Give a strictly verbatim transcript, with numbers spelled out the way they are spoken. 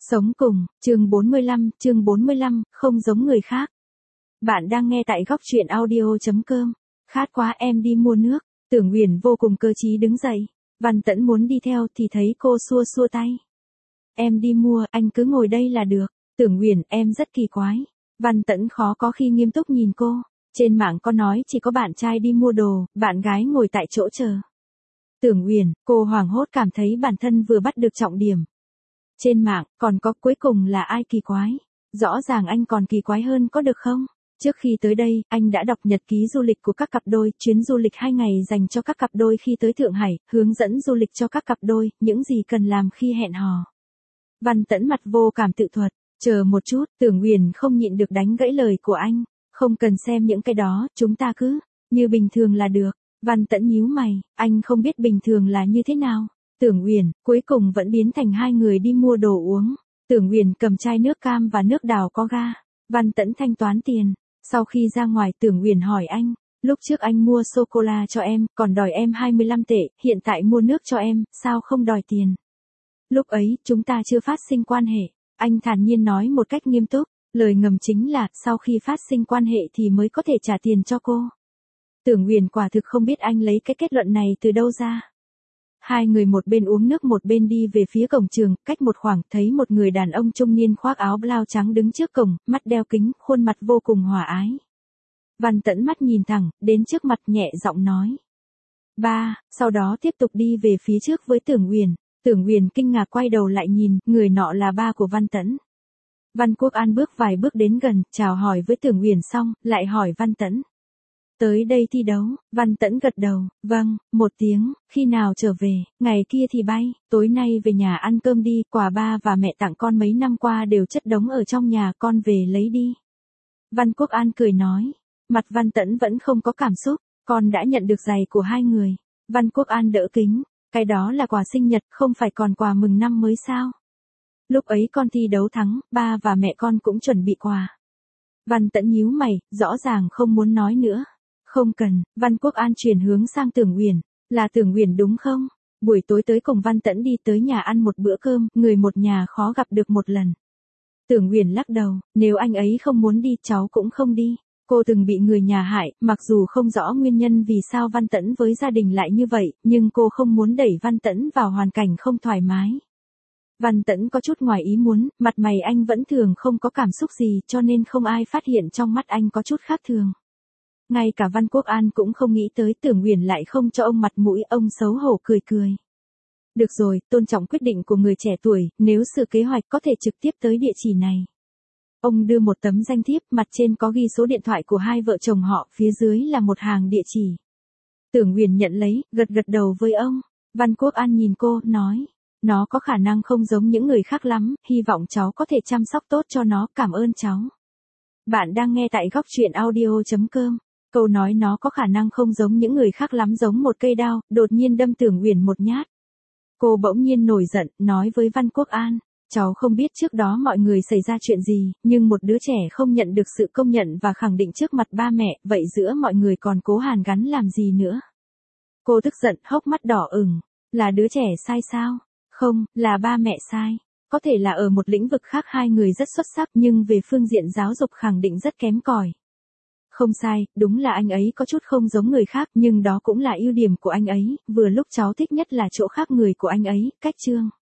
Sống cùng, chương bốn mươi lăm, chương bốn mươi lăm, không giống người khác. Bạn đang nghe tại góc truyện audio.com. Khát quá em đi mua nước. Tưởng Huyền vô cùng cơ trí đứng dậy. Văn Tẫn muốn đi theo thì thấy cô xua xua tay. Em đi mua, anh cứ ngồi đây là được. Tưởng Huyền, em rất kỳ quái. Văn Tẫn khó có khi nghiêm túc nhìn cô. Trên mạng có nói chỉ có bạn trai đi mua đồ, bạn gái ngồi tại chỗ chờ. Tưởng Huyền, cô hoảng hốt cảm thấy bản thân vừa bắt được trọng điểm. Trên mạng, còn có cuối cùng là ai kỳ quái? Rõ ràng anh còn kỳ quái hơn có được không? Trước khi tới đây, anh đã đọc nhật ký du lịch của các cặp đôi, chuyến du lịch hai ngày dành cho các cặp đôi khi tới Thượng Hải, hướng dẫn du lịch cho các cặp đôi, những gì cần làm khi hẹn hò. Văn Tẫn mặt vô cảm tự thuật, chờ một chút, Tưởng Huyền không nhịn được đánh gãy lời của anh, không cần xem những cái đó, chúng ta cứ, như bình thường là được. Văn Tẫn nhíu mày, anh không biết bình thường là như thế nào. Tưởng Huyền, cuối cùng vẫn biến thành hai người đi mua đồ uống. Tưởng Huyền cầm chai nước cam và nước đào có ga. Văn Tẫn thanh toán tiền. Sau khi ra ngoài Tưởng Huyền hỏi anh, lúc trước anh mua sô-cô-la cho em, còn đòi em hai mươi lăm tệ, hiện tại mua nước cho em, sao không đòi tiền? Lúc ấy, chúng ta chưa phát sinh quan hệ. Anh thản nhiên nói một cách nghiêm túc, lời ngầm chính là, sau khi phát sinh quan hệ thì mới có thể trả tiền cho cô. Tưởng Huyền quả thực không biết anh lấy cái kết luận này từ đâu ra. Hai người một bên uống nước một bên đi về phía cổng trường, cách một khoảng thấy một người đàn ông trung niên khoác áo blau trắng đứng trước cổng, mắt đeo kính, khuôn mặt vô cùng hòa ái. Văn Tẫn mắt nhìn thẳng, đến trước mặt nhẹ giọng nói. Ba, sau đó tiếp tục đi về phía trước với Tưởng Huyền. Tưởng Huyền kinh ngạc quay đầu lại nhìn, người nọ là ba của Văn Tẫn. Văn Quốc An bước vài bước đến gần, chào hỏi với Tưởng Huyền xong, lại hỏi Văn Tẫn. Tới đây thi đấu, Văn Tẫn gật đầu, vâng, một tiếng, khi nào trở về, ngày kia thì bay, tối nay về nhà ăn cơm đi, quà ba và mẹ tặng con mấy năm qua đều chất đống ở trong nhà, con về lấy đi. Văn Quốc An cười nói, mặt Văn Tẫn vẫn không có cảm xúc, con đã nhận được giày của hai người. Văn Quốc An đỡ kính, cái đó là quà sinh nhật, không phải còn quà mừng năm mới sao? Lúc ấy con thi đấu thắng, ba và mẹ con cũng chuẩn bị quà. Văn Tẫn nhíu mày, rõ ràng không muốn nói nữa. Không cần, Văn Quốc An chuyển hướng sang Tưởng Huyền, là Tưởng Huyền đúng không? Buổi tối tới cùng Văn Tẫn đi tới nhà ăn một bữa cơm, người một nhà khó gặp được một lần. Tưởng Huyền lắc đầu, nếu anh ấy không muốn đi cháu cũng không đi. Cô từng bị người nhà hại, mặc dù không rõ nguyên nhân vì sao Văn Tẫn với gia đình lại như vậy, nhưng cô không muốn đẩy Văn Tẫn vào hoàn cảnh không thoải mái. Văn Tẫn có chút ngoài ý muốn, mặt mày anh vẫn thường không có cảm xúc gì cho nên không ai phát hiện trong mắt anh có chút khác thường. Ngay cả Văn Quốc An cũng không nghĩ tới Tưởng Huyền lại không cho ông mặt mũi, ông xấu hổ cười cười. Được rồi, tôn trọng quyết định của người trẻ tuổi, nếu sự kế hoạch có thể trực tiếp tới địa chỉ này. Ông đưa một tấm danh thiếp, mặt trên có ghi số điện thoại của hai vợ chồng họ, phía dưới là một hàng địa chỉ. Tưởng Huyền nhận lấy, gật gật đầu với ông. Văn Quốc An nhìn cô, nói, nó có khả năng không giống những người khác lắm, hy vọng cháu có thể chăm sóc tốt cho nó, cảm ơn cháu. Bạn đang nghe tại góc truyện audio.com. Câu nói nó có khả năng không giống những người khác lắm giống một cây đao, đột nhiên đâm Tưởng Huyền một nhát. Cô bỗng nhiên nổi giận, nói với Văn Quốc An, cháu không biết trước đó mọi người xảy ra chuyện gì, nhưng một đứa trẻ không nhận được sự công nhận và khẳng định trước mặt ba mẹ, vậy giữa mọi người còn cố hàn gắn làm gì nữa. Cô tức giận, hốc mắt đỏ ửng, là đứa trẻ sai sao? Không, là ba mẹ sai. Có thể là ở một lĩnh vực khác hai người rất xuất sắc nhưng về phương diện giáo dục khẳng định rất kém cỏi. Không sai, đúng là anh ấy có chút không giống người khác nhưng đó cũng là ưu điểm của anh ấy, vừa lúc cháu thích nhất là chỗ khác người của anh ấy, cách chương.